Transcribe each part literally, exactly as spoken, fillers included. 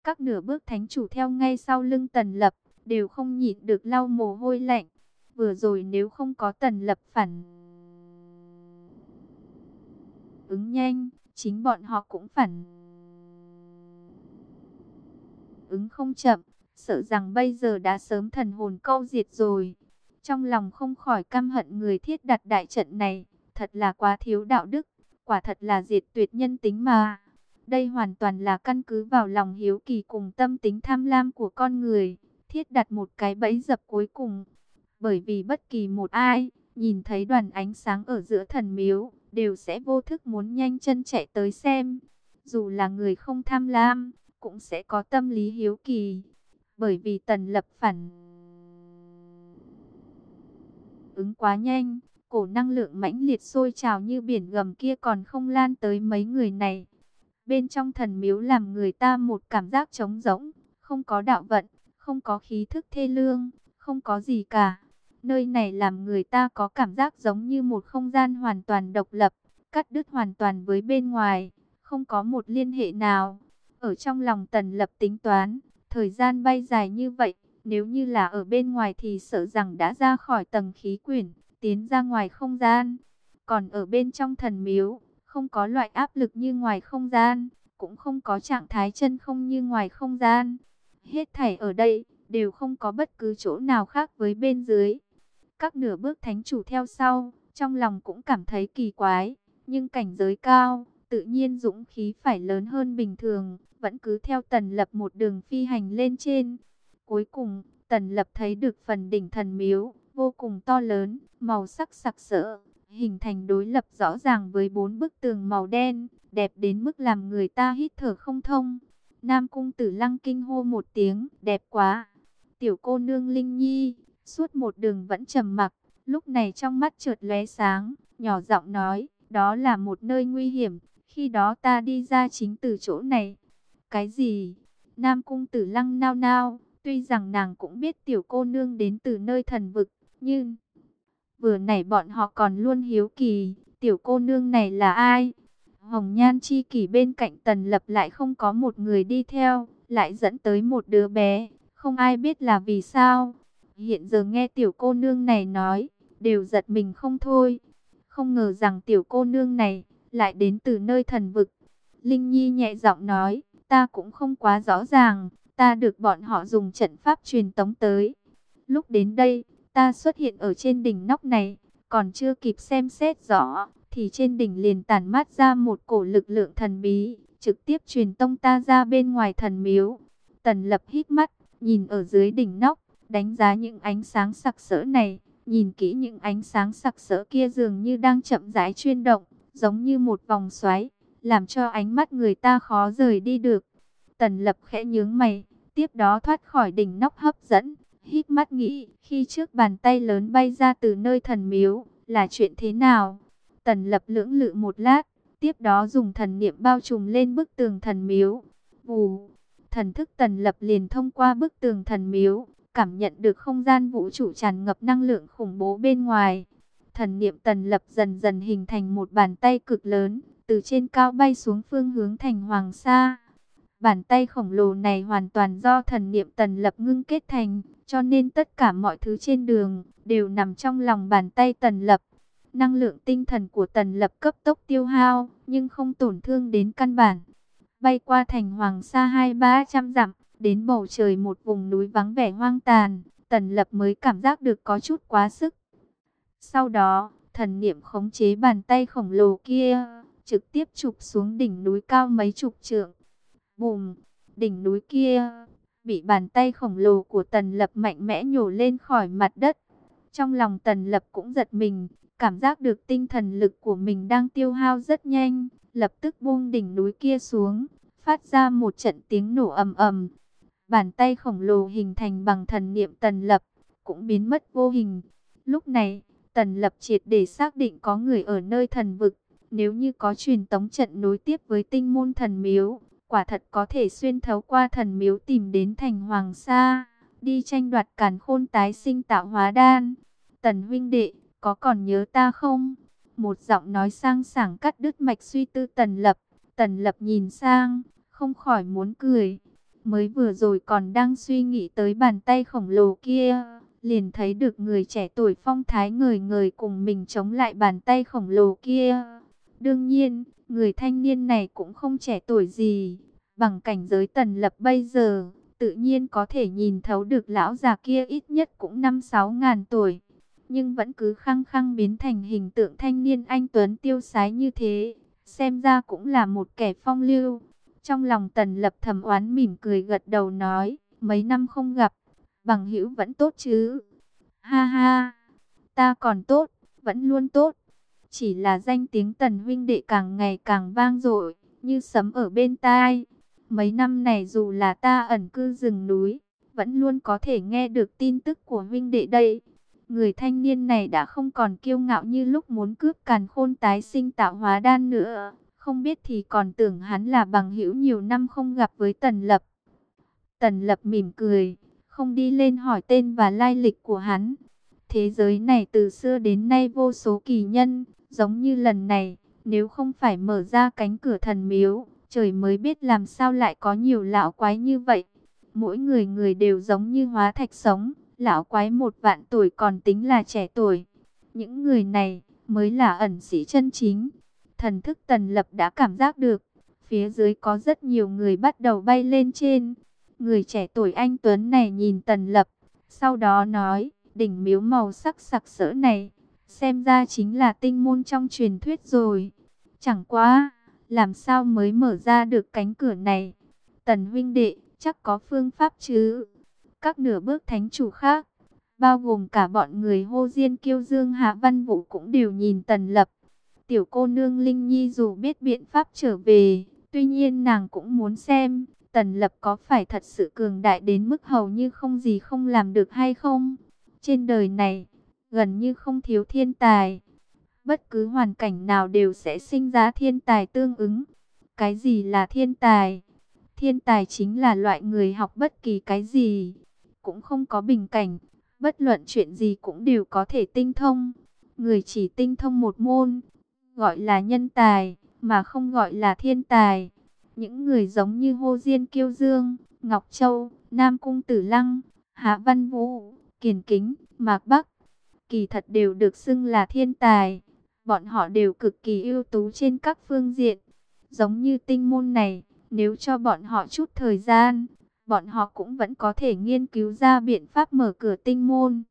Các nửa bước thánh chủ theo ngay sau lưng Tần Lập, đều không nhịn được lau mồ hôi lạnh. Vừa rồi nếu không có Tần Lập phản ứng nhanh, chính bọn họ cũng phản ứng không chậm, sợ rằng bây giờ đã sớm thần hồn câu diệt rồi. Trong lòng không khỏi căm hận người thiết đặt đại trận này, thật là quá thiếu đạo đức, quả thật là diệt tuyệt nhân tính mà. Đây hoàn toàn là căn cứ vào lòng hiếu kỳ cùng tâm tính tham lam của con người, thiết đặt một cái bẫy dập cuối cùng. Bởi vì bất kỳ một ai, nhìn thấy đoàn ánh sáng ở giữa thần miếu, đều sẽ vô thức muốn nhanh chân chạy tới xem. Dù là người không tham lam, cũng sẽ có tâm lý hiếu kỳ. Bởi vì Tần Lập phản ứng quá nhanh, cổ năng lượng mãnh liệt sôi trào như biển gầm kia còn không lan tới mấy người này. Bên trong thần miếu làm người ta một cảm giác trống rỗng, không có đạo vận, không có khí thức thê lương, không có gì cả. Nơi này làm người ta có cảm giác giống như một không gian hoàn toàn độc lập, cắt đứt hoàn toàn với bên ngoài, không có một liên hệ nào. Ở trong lòng Tần Lập tính toán, thời gian bay dài như vậy, nếu như là ở bên ngoài thì sợ rằng đã ra khỏi tầng khí quyển, tiến ra ngoài không gian. Còn ở bên trong thần miếu, không có loại áp lực như ngoài không gian, cũng không có trạng thái chân không như ngoài không gian. Hết thảy ở đây, đều không có bất cứ chỗ nào khác với bên dưới. Các nửa bước thánh chủ theo sau, trong lòng cũng cảm thấy kỳ quái, nhưng cảnh giới cao, tự nhiên dũng khí phải lớn hơn bình thường, vẫn cứ theo Tần Lập một đường phi hành lên trên. Cuối cùng, Tần Lập thấy được phần đỉnh thần miếu, vô cùng to lớn, màu sắc sặc sỡ, hình thành đối lập rõ ràng với bốn bức tường màu đen, đẹp đến mức làm người ta hít thở không thông. Nam Cung Tử Lăng kinh hô một tiếng, đẹp quá. Tiểu cô nương Linh Nhi, suốt một đường vẫn trầm mặc, lúc này trong mắt chợt lóe sáng, nhỏ giọng nói, đó là một nơi nguy hiểm, khi đó ta đi ra chính từ chỗ này. Cái gì? Nam Cung Tử Lăng nao nao, tuy rằng nàng cũng biết tiểu cô nương đến từ nơi thần vực, nhưng vừa nãy bọn họ còn luôn hiếu kỳ, tiểu cô nương này là ai? Hồng Nhan chi kỷ bên cạnh Tần Lập lại không có một người đi theo, lại dẫn tới một đứa bé, không ai biết là vì sao. Hiện giờ nghe tiểu cô nương này nói, đều giật mình không thôi. Không ngờ rằng tiểu cô nương này lại đến từ nơi thần vực. Linh Nhi nhẹ giọng nói, ta cũng không quá rõ ràng, ta được bọn họ dùng trận pháp truyền tống tới. Lúc đến đây, ta xuất hiện ở trên đỉnh nóc này, còn chưa kịp xem xét rõ, thì trên đỉnh liền tản mát ra một cổ lực lượng thần bí, trực tiếp truyền tông ta ra bên ngoài thần miếu. Tần Lập hít mắt, nhìn ở dưới đỉnh nóc, đánh giá những ánh sáng sặc sỡ này, nhìn kỹ những ánh sáng sặc sỡ kia dường như đang chậm rãi chuyển động, giống như một vòng xoáy, làm cho ánh mắt người ta khó rời đi được. Tần Lập khẽ nhướng mày, tiếp đó thoát khỏi đỉnh nóc hấp dẫn, hít mắt nghĩ, khi trước bàn tay lớn bay ra từ nơi thần miếu, là chuyện thế nào? Tần Lập lưỡng lự một lát, tiếp đó dùng thần niệm bao trùm lên bức tường thần miếu. Vù, thần thức Tần Lập liền thông qua bức tường thần miếu, cảm nhận được không gian vũ trụ tràn ngập năng lượng khủng bố bên ngoài. Thần niệm Tần Lập dần dần hình thành một bàn tay cực lớn, từ trên cao bay xuống phương hướng thành Hoàng Sa. Bàn tay khổng lồ này hoàn toàn do thần niệm Tần Lập ngưng kết thành, cho nên tất cả mọi thứ trên đường đều nằm trong lòng bàn tay Tần Lập. Năng lượng tinh thần của Tần Lập cấp tốc tiêu hao, nhưng không tổn thương đến căn bản. Bay qua thành Hoàng Sa hai ba trăm dặm, đến bầu trời một vùng núi vắng vẻ hoang tàn, Tần Lập mới cảm giác được có chút quá sức. Sau đó, thần niệm khống chế bàn tay khổng lồ kia, trực tiếp chụp xuống đỉnh núi cao mấy chục trượng. Bùm, đỉnh núi kia bị bàn tay khổng lồ của Tần Lập mạnh mẽ nhổ lên khỏi mặt đất. Trong lòng Tần Lập cũng giật mình, cảm giác được tinh thần lực của mình đang tiêu hao rất nhanh, lập tức buông đỉnh núi kia xuống, phát ra một trận tiếng nổ ầm ầm. Bàn tay khổng lồ hình thành bằng thần niệm Tần Lập cũng biến mất vô hình. Lúc này, Tần Lập triệt để xác định có người ở nơi thần vực. Nếu như có truyền tống trận nối tiếp với tinh môn thần miếu, quả thật có thể xuyên thấu qua thần miếu tìm đến thành Hoàng Sa, đi tranh đoạt càn khôn tái sinh tạo hóa đan. Tần huynh đệ, có còn nhớ ta không? Một giọng nói sang sảng cắt đứt mạch suy tư Tần Lập. Tần Lập nhìn sang, không khỏi muốn cười. Mới vừa rồi còn đang suy nghĩ tới bàn tay khổng lồ kia, liền thấy được người trẻ tuổi phong thái ngời ngời cùng mình chống lại bàn tay khổng lồ kia. Đương nhiên, người thanh niên này cũng không trẻ tuổi gì, bằng cảnh giới Tần Lập bây giờ, tự nhiên có thể nhìn thấu được lão già kia ít nhất cũng năm sáu ngàn tuổi, nhưng vẫn cứ khăng khăng biến thành hình tượng thanh niên anh tuấn tiêu sái như thế, xem ra cũng là một kẻ phong lưu. Trong lòng Tần Lập thầm oán mỉm cười gật đầu nói, mấy năm không gặp, bằng hữu vẫn tốt chứ? Ha ha, ta còn tốt, vẫn luôn tốt. Chỉ là danh tiếng Tần huynh đệ càng ngày càng vang dội, như sấm ở bên tai. Mấy năm này dù là ta ẩn cư rừng núi, vẫn luôn có thể nghe được tin tức của huynh đệ đây. Người thanh niên này đã không còn kiêu ngạo như lúc muốn cướp càn khôn tái sinh tạo hóa đan nữa. Không biết thì còn tưởng hắn là bằng hữu nhiều năm không gặp với Tần Lập. Tần Lập mỉm cười, không đi lên hỏi tên và lai lịch của hắn. Thế giới này từ xưa đến nay vô số kỳ nhân, giống như lần này, nếu không phải mở ra cánh cửa thần miếu, trời mới biết làm sao lại có nhiều lão quái như vậy. Mỗi người người đều giống như hóa thạch sống, lão quái một vạn tuổi còn tính là trẻ tuổi. Những người này mới là ẩn sĩ chân chính. Thần thức Tần Lập đã cảm giác được, phía dưới có rất nhiều người bắt đầu bay lên trên. Người trẻ tuổi anh tuấn này nhìn Tần Lập, sau đó nói, đỉnh miếu màu sắc sặc sỡ này, xem ra chính là tinh môn trong truyền thuyết rồi. Chẳng quá, làm sao mới mở ra được cánh cửa này? Tần huynh đệ, chắc có phương pháp chứ? Các nửa bước thánh chủ khác, bao gồm cả bọn người Hô Diên Kiêu Dương Hạ Văn Vũ cũng đều nhìn Tần Lập. Tiểu cô nương Linh Nhi dù biết biện pháp trở về, tuy nhiên nàng cũng muốn xem Tần Lập có phải thật sự cường đại đến mức hầu như không gì không làm được hay không. Trên đời này, gần như không thiếu thiên tài. Bất cứ hoàn cảnh nào đều sẽ sinh ra thiên tài tương ứng. Cái gì là thiên tài? Thiên tài chính là loại người học bất kỳ cái gì, cũng không có bình cảnh, bất luận chuyện gì cũng đều có thể tinh thông. Người chỉ tinh thông một môn, gọi là nhân tài, mà không gọi là thiên tài. Những người giống như Hô Diên Kiêu Dương, Ngọc Châu, Nam Cung Tử Lăng, Hạ Văn Vũ, Kiền Kính, Mạc Bắc, kỳ thật đều được xưng là thiên tài. Bọn họ đều cực kỳ ưu tú trên các phương diện. Giống như tinh môn này, nếu cho bọn họ chút thời gian, bọn họ cũng vẫn có thể nghiên cứu ra biện pháp mở cửa tinh môn.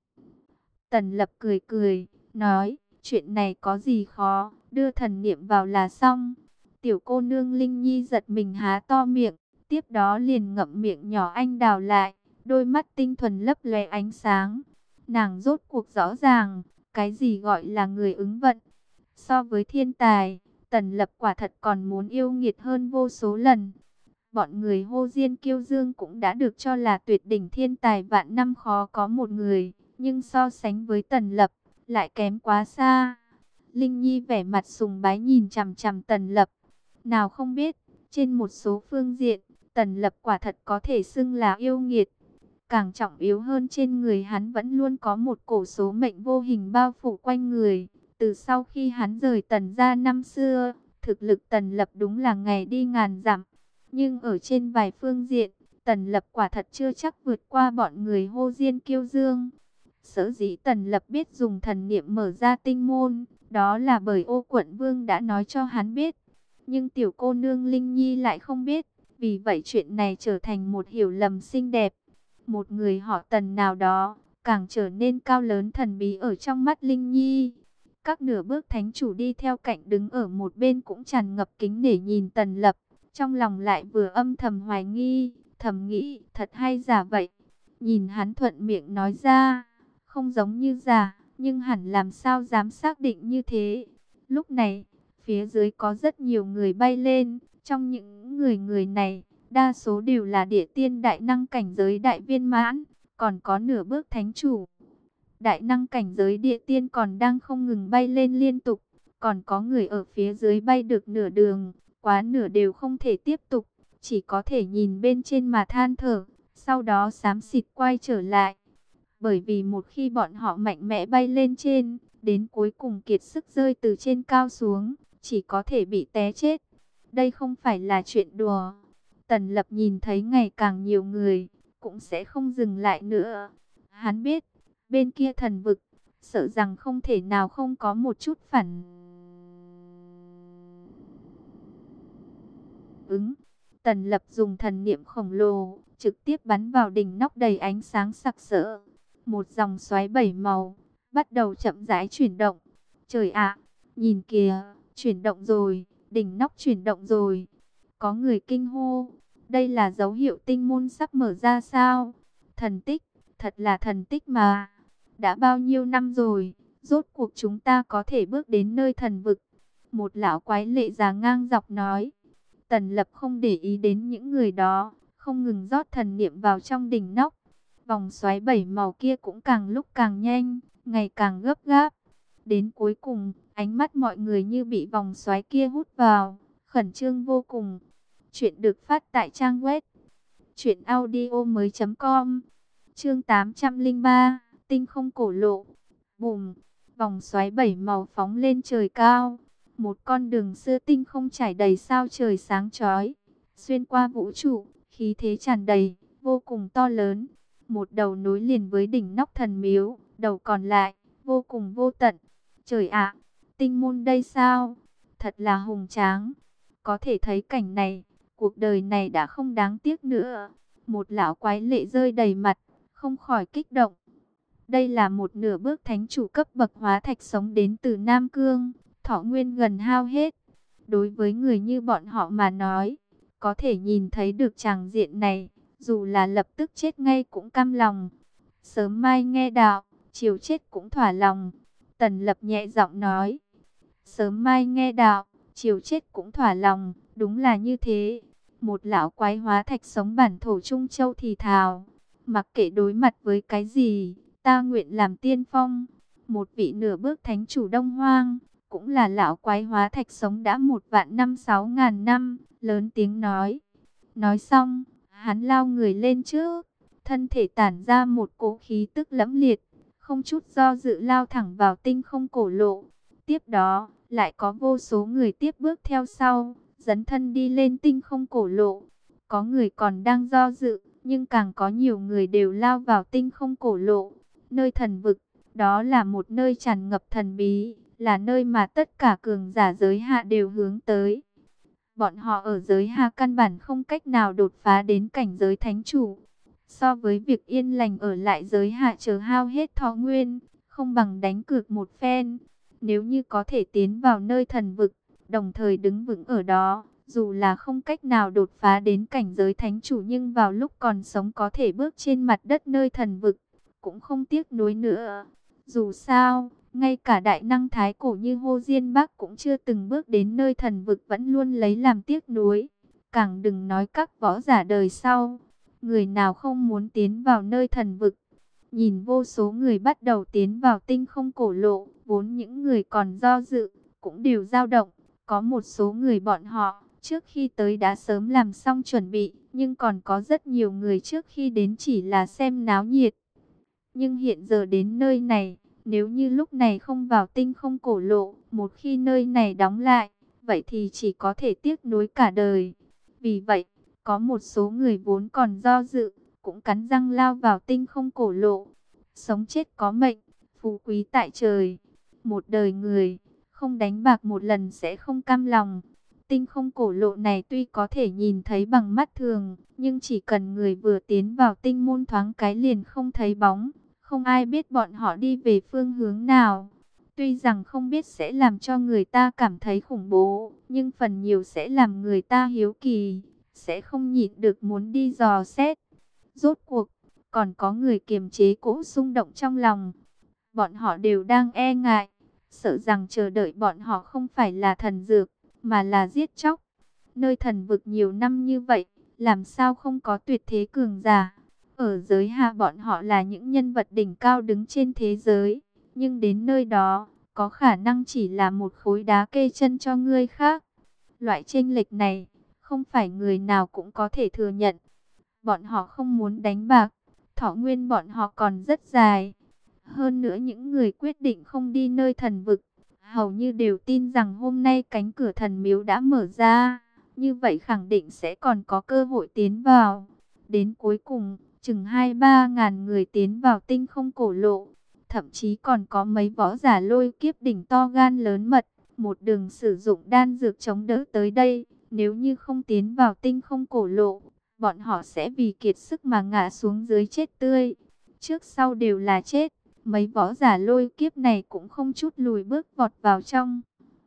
Tần Lập cười cười, nói, chuyện này có gì khó, đưa thần niệm vào là xong. Tiểu cô nương Linh Nhi giật mình há to miệng, tiếp đó liền ngậm miệng nhỏ anh đào lại, đôi mắt tinh thuần lấp lóe ánh sáng. Nàng rốt cuộc rõ ràng, cái gì gọi là người ứng vận. So với thiên tài, Tần Lập quả thật còn muốn yêu nghiệt hơn vô số lần. Bọn người Hô Diên Kiêu Dương cũng đã được cho là tuyệt đỉnh thiên tài vạn năm khó có một người, nhưng so sánh với Tần Lập, lại kém quá xa. Linh Nhi vẻ mặt sùng bái nhìn chằm chằm Tần Lập. Nào không biết, trên một số phương diện, Tần Lập quả thật có thể xưng là yêu nghiệt. Càng trọng yếu hơn, trên người hắn vẫn luôn có một cổ số mệnh vô hình bao phủ quanh người. Từ sau khi hắn rời Tần gia năm xưa, thực lực Tần Lập đúng là ngày đi ngàn dặm. Nhưng ở trên vài phương diện, Tần Lập quả thật chưa chắc vượt qua bọn người Hô Diên Kiêu Dương. Sở dĩ Tần Lập biết dùng thần niệm mở ra tinh môn, đó là bởi Ô Quận Vương đã nói cho hắn biết. Nhưng tiểu cô nương Linh Nhi lại không biết, vì vậy chuyện này trở thành một hiểu lầm xinh đẹp. Một người họ Tần nào đó, càng trở nên cao lớn thần bí ở trong mắt Linh Nhi. Các nửa bước thánh chủ đi theo cạnh đứng ở một bên cũng tràn ngập kính nể nhìn Tần Lập. Trong lòng lại vừa âm thầm hoài nghi, thầm nghĩ, thật hay giả vậy. Nhìn hắn thuận miệng nói ra, không giống như giả, nhưng hẳn làm sao dám xác định như thế. Lúc này, phía dưới có rất nhiều người bay lên, trong những người người này, đa số đều là địa tiên đại năng cảnh giới đại viên mãn, còn có nửa bước thánh chủ. Đại năng cảnh giới địa tiên còn đang không ngừng bay lên liên tục, còn có người ở phía dưới bay được nửa đường, quá nửa đều không thể tiếp tục, chỉ có thể nhìn bên trên mà than thở, sau đó xám xịt quay trở lại. Bởi vì một khi bọn họ mạnh mẽ bay lên trên, đến cuối cùng kiệt sức rơi từ trên cao xuống, chỉ có thể bị té chết. Đây không phải là chuyện đùa. Tần Lập nhìn thấy ngày càng nhiều người, cũng sẽ không dừng lại nữa. Hắn biết, bên kia thần vực, sợ rằng không thể nào không có một chút phản ứng. Tần Lập dùng thần niệm khổng lồ, trực tiếp bắn vào đỉnh nóc đầy ánh sáng sặc sỡ. Một dòng xoáy bảy màu, bắt đầu chậm rãi chuyển động. Trời ạ, nhìn kìa, chuyển động rồi, đỉnh nóc chuyển động rồi. Có người kinh hô, đây là dấu hiệu tinh môn sắp mở ra sao? Thần tích, thật là thần tích mà. Đã bao nhiêu năm rồi, rốt cuộc chúng ta có thể bước đến nơi thần vực. Một lão quái lệ già ngang dọc nói. Tần Lập không để ý đến những người đó, không ngừng rót thần niệm vào trong đỉnh nóc. Vòng xoáy bảy màu kia cũng càng lúc càng nhanh, ngày càng gấp gáp. Đến cuối cùng, ánh mắt mọi người như bị vòng xoáy kia hút vào, khẩn trương vô cùng. Chuyện được phát tại trang web truyện audio mới chấm com. Chương tám trăm lẻ ba, tinh không cổ lộ. Bùm, vòng xoáy bảy màu phóng lên trời cao. Một con đường xưa tinh không trải đầy sao trời sáng chói, xuyên qua vũ trụ, khí thế tràn đầy, vô cùng to lớn. Một đầu nối liền với đỉnh nóc thần miếu, đầu còn lại, vô cùng vô tận. Trời ạ, tinh môn đây sao? Thật là hùng tráng. Có thể thấy cảnh này, cuộc đời này đã không đáng tiếc nữa. Một lão quái lệ rơi đầy mặt, không khỏi kích động. Đây là một nửa bước thánh chủ cấp bậc hóa thạch sống đến từ Nam Cương, thọ nguyên gần hao hết. Đối với người như bọn họ mà nói, có thể nhìn thấy được tràng diện này, dù là lập tức chết ngay cũng cam lòng. Sớm mai nghe đạo, chiều chết cũng thỏa lòng. Tần Lập nhẹ giọng nói. Sớm mai nghe đạo, chiều chết cũng thỏa lòng, đúng là như thế. Một lão quái hóa thạch sống bản thổ Trung Châu thì thào. Mặc kệ đối mặt với cái gì, ta nguyện làm tiên phong. Một vị nửa bước thánh chủ Đông Hoang, cũng là lão quái hóa thạch sống đã một vạn năm sáu ngàn năm, lớn tiếng nói. Nói xong, hắn lao người lên trước, thân thể tản ra một cỗ khí tức lẫm liệt, không chút do dự lao thẳng vào tinh không cổ lộ. Tiếp đó, lại có vô số người tiếp bước theo sau, dấn thân đi lên tinh không cổ lộ. Có người còn đang do dự, nhưng càng có nhiều người đều lao vào tinh không cổ lộ. Nơi thần vực, đó là một nơi tràn ngập thần bí, là nơi mà tất cả cường giả giới hạ đều hướng tới. Bọn họ ở giới hạ căn bản không cách nào đột phá đến cảnh giới thánh chủ. So với việc yên lành ở lại giới hạ chờ hao hết thọ nguyên, không bằng đánh cược một phen. Nếu như có thể tiến vào nơi thần vực, đồng thời đứng vững ở đó, dù là không cách nào đột phá đến cảnh giới thánh chủ nhưng vào lúc còn sống có thể bước trên mặt đất nơi thần vực, cũng không tiếc nuối nữa. Dù sao, ngay cả đại năng thái cổ như Hồ Diên Bắc cũng chưa từng bước đến nơi thần vực vẫn luôn lấy làm tiếc nuối. Càng đừng nói các võ giả đời sau, người nào không muốn tiến vào nơi thần vực. Nhìn vô số người bắt đầu tiến vào tinh không cổ lộ, vốn những người còn do dự, cũng đều dao động. Có một số người bọn họ, trước khi tới đã sớm làm xong chuẩn bị, nhưng còn có rất nhiều người trước khi đến chỉ là xem náo nhiệt. Nhưng hiện giờ đến nơi này, nếu như lúc này không vào tinh không cổ lộ, một khi nơi này đóng lại, vậy thì chỉ có thể tiếc nuối cả đời. Vì vậy, có một số người vốn còn do dự, cũng cắn răng lao vào tinh không cổ lộ. Sống chết có mệnh, phú quý tại trời. Một đời người, không đánh bạc một lần sẽ không cam lòng. Tinh không cổ lộ này tuy có thể nhìn thấy bằng mắt thường, nhưng chỉ cần người vừa tiến vào tinh môn thoáng cái liền không thấy bóng. Không ai biết bọn họ đi về phương hướng nào. Tuy rằng không biết sẽ làm cho người ta cảm thấy khủng bố, nhưng phần nhiều sẽ làm người ta hiếu kỳ, sẽ không nhịn được muốn đi dò xét. Rốt cuộc, còn có người kiềm chế cỗ xung động trong lòng. Bọn họ đều đang e ngại, sợ rằng chờ đợi bọn họ không phải là thần dược, mà là giết chóc. Nơi thần vực nhiều năm như vậy, làm sao không có tuyệt thế cường giả. Ở giới hạ bọn họ là những nhân vật đỉnh cao đứng trên thế giới, nhưng đến nơi đó, có khả năng chỉ là một khối đá kê chân cho người khác. Loại chênh lệch này, không phải người nào cũng có thể thừa nhận. Bọn họ không muốn đánh bạc, thọ nguyên bọn họ còn rất dài. Hơn nữa những người quyết định không đi nơi thần vực, hầu như đều tin rằng hôm nay cánh cửa thần miếu đã mở ra. như vậy khẳng định sẽ còn có cơ hội tiến vào. Đến cuối cùng, chừng hai ba ngàn người tiến vào tinh không cổ lộ. Thậm chí còn có mấy võ giả lôi kiếp đỉnh to gan lớn mật, một đường sử dụng đan dược chống đỡ tới đây. Nếu như không tiến vào tinh không cổ lộ, bọn họ sẽ vì kiệt sức mà ngã xuống dưới chết tươi. Trước sau đều là chết, mấy võ giả lôi kiếp này cũng không chút lùi bước vọt vào trong.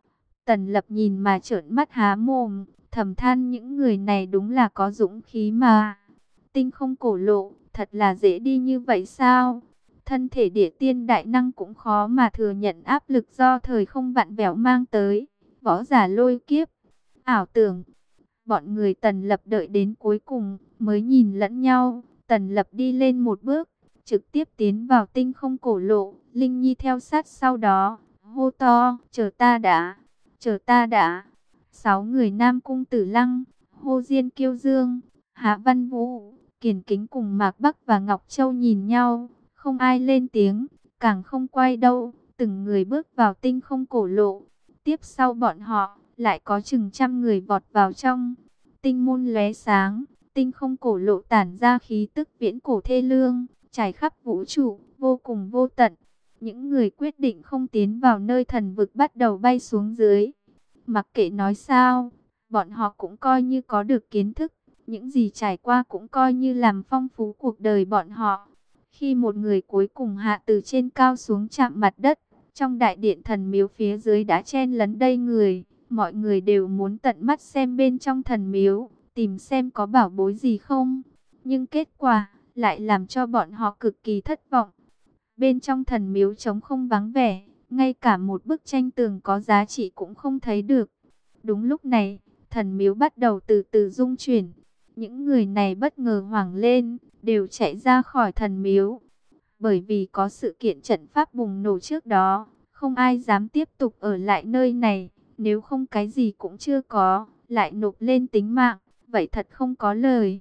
Tần Lập nhìn mà trợn mắt há mồm, thầm than những người này đúng là có dũng khí mà. Tinh không cổ lộ, thật là dễ đi như vậy sao? Thân thể địa tiên đại năng cũng khó mà thừa nhận áp lực do thời không vặn vẹo mang tới. Võ giả lôi kiếp, ảo tưởng. Bọn người Tần Lập đợi đến cuối cùng mới nhìn lẫn nhau. Tần Lập đi lên một bước, trực tiếp tiến vào tinh không cổ lộ. Linh Nhi theo sát sau đó, hô to, chờ ta đã, chờ ta đã. Sáu người Nam Cung Tử Lăng, Hô Diên Kiêu Dương, Hạ Văn Vũ, Kiền Kính cùng Mạc Bắc và Ngọc Châu nhìn nhau, không ai lên tiếng, càng không quay đâu, từng người bước vào tinh không cổ lộ. Tiếp sau bọn họ, lại có chừng trăm người vọt vào trong. Tinh môn lóe sáng, tinh không cổ lộ tản ra khí tức viễn cổ thê lương, trải khắp vũ trụ, vô cùng vô tận. Những người quyết định không tiến vào nơi thần vực bắt đầu bay xuống dưới. Mặc kệ nói sao, bọn họ cũng coi như có được kiến thức. Những gì trải qua cũng coi như làm phong phú cuộc đời bọn họ. Khi một người cuối cùng hạ từ trên cao xuống chạm mặt đất, trong đại điện thần miếu phía dưới đã chen lấn đầy người. Mọi người đều muốn tận mắt xem bên trong thần miếu, tìm xem có bảo bối gì không. Nhưng kết quả lại làm cho bọn họ cực kỳ thất vọng. Bên trong thần miếu trống không vắng vẻ, ngay cả một bức tranh tường có giá trị cũng không thấy được. Đúng lúc này, thần miếu bắt đầu từ từ rung chuyển. Những người này bất ngờ hoảng lên, đều chạy ra khỏi thần miếu. Bởi vì có sự kiện trận pháp bùng nổ trước đó, không ai dám tiếp tục ở lại nơi này. Nếu không cái gì cũng chưa có, lại nộp lên tính mạng, vậy thật không có lời.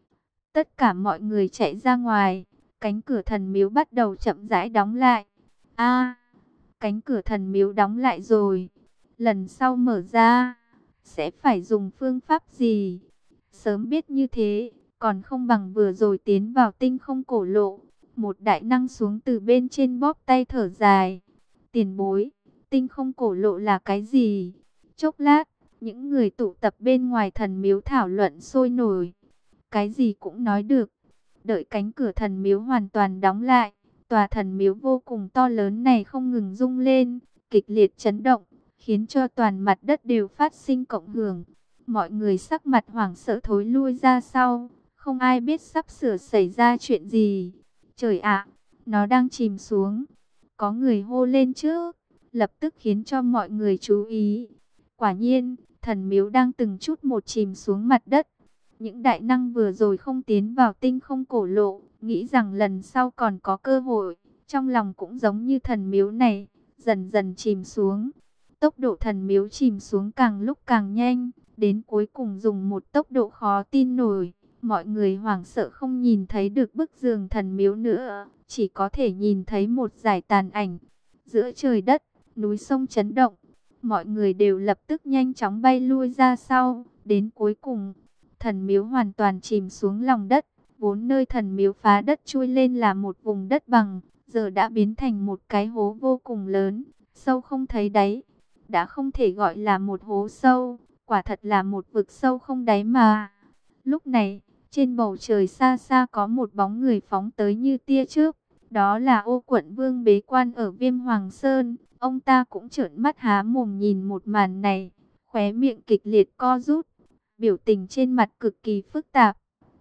Tất cả mọi người chạy ra ngoài, cánh cửa thần miếu bắt đầu chậm rãi đóng lại. A, cánh cửa thần miếu đóng lại rồi. Lần sau mở ra, sẽ phải dùng phương pháp gì? Sớm biết như thế, còn không bằng vừa rồi tiến vào tinh không cổ lộ. Một đại năng xuống từ bên trên bóp tay thở dài. Tiền bối, tinh không cổ lộ là cái gì? Chốc lát, những người tụ tập bên ngoài thần miếu thảo luận sôi nổi. Cái gì cũng nói được. Đợi cánh cửa thần miếu hoàn toàn đóng lại, tòa thần miếu vô cùng to lớn này không ngừng rung lên, kịch liệt chấn động, khiến cho toàn mặt đất đều phát sinh cộng hưởng. Mọi người sắc mặt hoảng sợ thối lui ra sau, không ai biết sắp sửa xảy ra chuyện gì. Trời ạ, nó đang chìm xuống. Có người hô lên trước, lập tức khiến cho mọi người chú ý. Quả nhiên, thần miếu đang từng chút một chìm xuống mặt đất. Những đại năng vừa rồi không tiến vào tinh không cổ lộ, nghĩ rằng lần sau còn có cơ hội. Trong lòng cũng giống như thần miếu này, dần dần chìm xuống. Tốc độ thần miếu chìm xuống càng lúc càng nhanh, đến cuối cùng dùng một tốc độ khó tin nổi. Mọi người hoảng sợ không nhìn thấy được bức tường thần miếu nữa, chỉ có thể nhìn thấy một dải tàn ảnh. Giữa trời đất, núi sông chấn động, mọi người đều lập tức nhanh chóng bay lui ra sau. Đến cuối cùng, thần miếu hoàn toàn chìm xuống lòng đất. Vốn nơi thần miếu phá đất chui lên là một vùng đất bằng, giờ đã biến thành một cái hố vô cùng lớn, sâu không thấy đáy. Đã không thể gọi là một hố sâu, quả thật là một vực sâu không đáy mà. Lúc này, trên bầu trời xa xa có một bóng người phóng tới như tia chớp. Đó là Ô Quận Vương bế quan ở Viêm Hoàng Sơn. Ông ta cũng trợn mắt há mồm nhìn một màn này, khóe miệng kịch liệt co rút, biểu tình trên mặt cực kỳ phức tạp.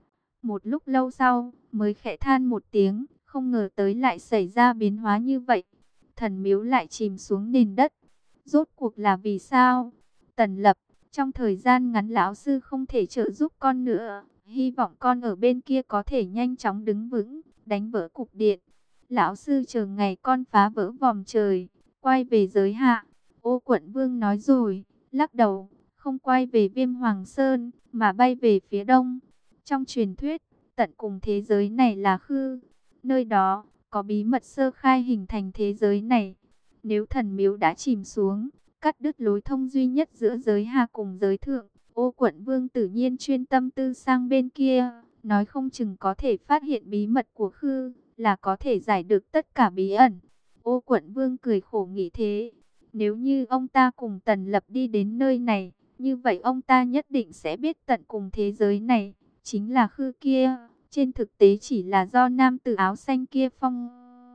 Một lúc lâu sau, mới khẽ than một tiếng, không ngờ tới lại xảy ra biến hóa như vậy. Thần miếu lại chìm xuống nền đất. Rốt cuộc là vì sao? Tần Lập, trong thời gian ngắn lão sư không thể trợ giúp con nữa. Hy vọng con ở bên kia có thể nhanh chóng đứng vững, đánh vỡ cục điện. Lão sư chờ ngày con phá vỡ vòm trời, quay về giới hạ. Ô Quận Vương nói rồi, lắc đầu, không quay về Viêm Hoàng Sơn, mà bay về phía đông. Trong truyền thuyết, tận cùng thế giới này là Khư. Nơi đó, có bí mật sơ khai hình thành thế giới này. Nếu thần miếu đã chìm xuống, cắt đứt lối thông duy nhất giữa giới hạ cùng giới thượng, Ô Quận Vương tự nhiên chuyên tâm tư sang bên kia, nói không chừng có thể phát hiện bí mật của Khư, là có thể giải được tất cả bí ẩn. Ô Quận Vương cười khổ nghĩ thế, nếu như ông ta cùng Tần Lập đi đến nơi này, như vậy ông ta nhất định sẽ biết tận cùng thế giới này chính là Khư kia, trên thực tế chỉ là do nam tử áo xanh kia phong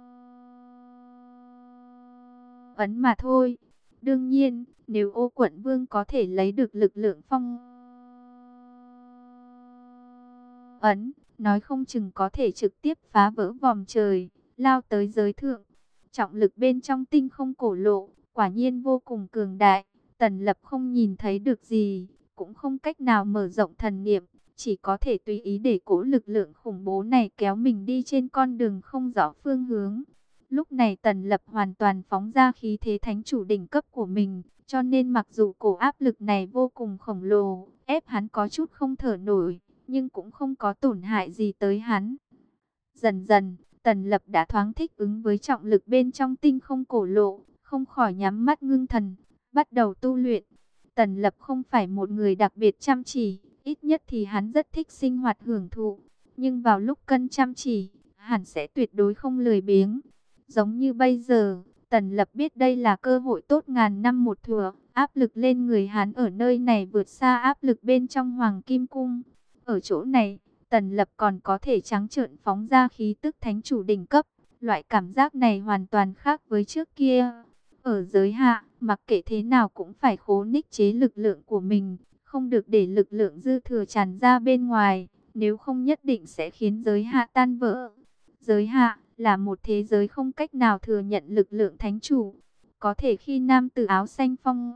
ấn mà thôi. Đương nhiên, nếu Ô Quận Vương có thể lấy được lực lượng phong ấn, nói không chừng có thể trực tiếp phá vỡ vòm trời, lao tới giới thượng. Trọng lực bên trong tinh không cổ lộ, quả nhiên vô cùng cường đại. Tần Lập không nhìn thấy được gì, cũng không cách nào mở rộng thần niệm, chỉ có thể tùy ý để cỗ lực lượng khủng bố này kéo mình đi trên con đường không rõ phương hướng. Lúc này Tần Lập hoàn toàn phóng ra khí thế thánh chủ đỉnh cấp của mình, cho nên mặc dù cổ áp lực này vô cùng khổng lồ, ép hắn có chút không thở nổi, nhưng cũng không có tổn hại gì tới hắn. Dần dần, Tần Lập đã thoáng thích ứng với trọng lực bên trong tinh không cổ lộ, không khỏi nhắm mắt ngưng thần, bắt đầu tu luyện. Tần Lập không phải một người đặc biệt chăm chỉ, ít nhất thì hắn rất thích sinh hoạt hưởng thụ, nhưng vào lúc cân chăm chỉ, hẳn sẽ tuyệt đối không lười biếng. Giống như bây giờ, Tần Lập biết đây là cơ hội tốt ngàn năm một thủa, áp lực lên người hắn ở nơi này vượt xa áp lực bên trong Hoàng Kim Cung. Ở chỗ này, Tần Lập còn có thể trắng trợn phóng ra khí tức thánh chủ đỉnh cấp, loại cảm giác này hoàn toàn khác với trước kia. Ở giới hạ, mặc kệ thế nào cũng phải khố ních chế lực lượng của mình, không được để lực lượng dư thừa tràn ra bên ngoài, nếu không nhất định sẽ khiến giới hạ tan vỡ. Giới hạ là một thế giới không cách nào thừa nhận lực lượng thánh chủ. Có thể khi nam tử áo xanh phong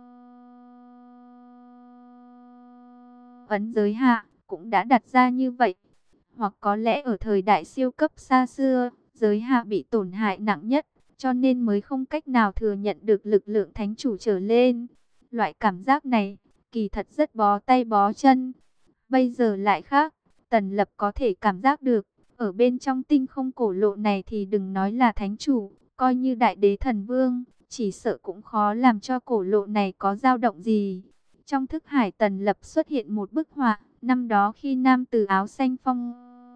ấn giới hạ cũng đã đặt ra như vậy. Hoặc có lẽ ở thời đại siêu cấp xa xưa, giới hạ bị tổn hại nặng nhất, cho nên mới không cách nào thừa nhận được lực lượng thánh chủ trở lên. Loại cảm giác này, kỳ thật rất bó tay bó chân. Bây giờ lại khác, Tần Lập có thể cảm giác được, ở bên trong tinh không cổ lộ này thì đừng nói là thánh chủ, coi như đại đế thần vương, chỉ sợ cũng khó làm cho cổ lộ này có dao động gì. Trong thức hải Tần Lập xuất hiện một bức họa, năm đó khi nam tử áo xanh phong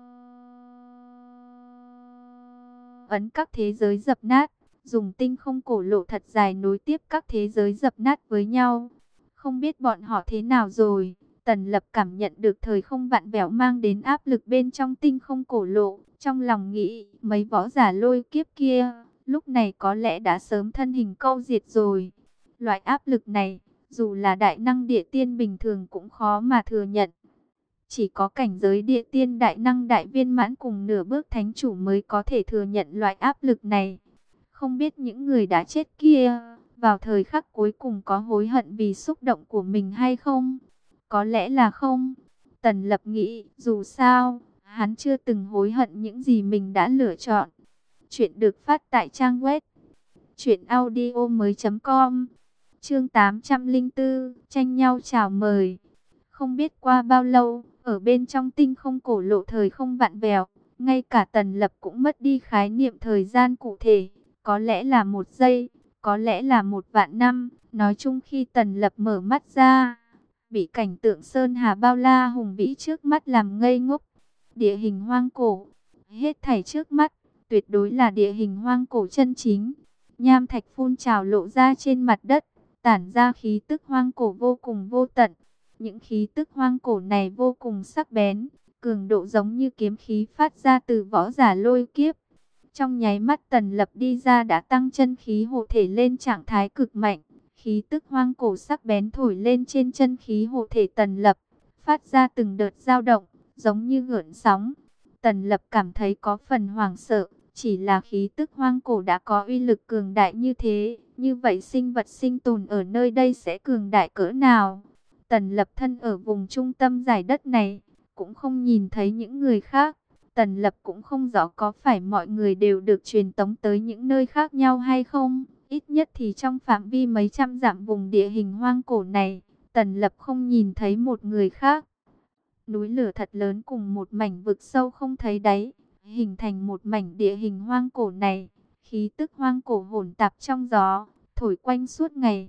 ấn các thế giới dập nát, dùng tinh không cổ lộ thật dài nối tiếp các thế giới dập nát với nhau. Không biết bọn họ thế nào rồi, Tần Lập cảm nhận được thời không vặn vẹo mang đến áp lực bên trong tinh không cổ lộ, trong lòng nghĩ mấy võ giả lôi kiếp kia, lúc này có lẽ đã sớm thân hình câu diệt rồi. Loại áp lực này, dù là đại năng địa tiên bình thường cũng khó mà thừa nhận. Chỉ có cảnh giới địa tiên đại năng đại viên mãn cùng nửa bước thánh chủ mới có thể thừa nhận loại áp lực này. Không biết những người đã chết kia, vào thời khắc cuối cùng có hối hận vì xúc động của mình hay không? Có lẽ là không. Tần Lập nghĩ, dù sao, hắn chưa từng hối hận những gì mình đã lựa chọn. Chuyện được phát tại trang web truyện audio mới chấm com. Chương tám trăm lẻ bốn, tranh nhau chào mời. Không biết qua bao lâu, ở bên trong tinh không cổ lộ thời không vặn vẹo, ngay cả Tần Lập cũng mất đi khái niệm thời gian cụ thể. Có lẽ là một giây, có lẽ là một vạn năm. Nói chung khi Tần Lập mở mắt ra, bị cảnh tượng sơn hà bao la hùng vĩ trước mắt làm ngây ngốc. Địa hình hoang cổ, hết thảy trước mắt, tuyệt đối là địa hình hoang cổ chân chính. Nham thạch phun trào lộ ra trên mặt đất, tản ra khí tức hoang cổ vô cùng vô tận. Những khí tức hoang cổ này vô cùng sắc bén, cường độ giống như kiếm khí phát ra từ võ giả lôi kiếp. Trong nháy mắt Tần Lập đi ra đã tăng chân khí hộ thể lên trạng thái cực mạnh. Khí tức hoang cổ sắc bén thổi lên trên chân khí hộ thể Tần Lập, phát ra từng đợt dao động, giống như gợn sóng. Tần Lập cảm thấy có phần hoảng sợ, chỉ là khí tức hoang cổ đã có uy lực cường đại như thế, như vậy sinh vật sinh tồn ở nơi đây sẽ cường đại cỡ nào? Tần Lập thân ở vùng trung tâm giải đất này, cũng không nhìn thấy những người khác. Tần Lập cũng không rõ có phải mọi người đều được truyền tống tới những nơi khác nhau hay không. Ít nhất thì trong phạm vi mấy trăm dặm vùng địa hình hoang cổ này, Tần Lập không nhìn thấy một người khác. Núi lửa thật lớn cùng một mảnh vực sâu không thấy đáy, hình thành một mảnh địa hình hoang cổ này. Khí tức hoang cổ hỗn tạp trong gió, thổi quanh suốt ngày.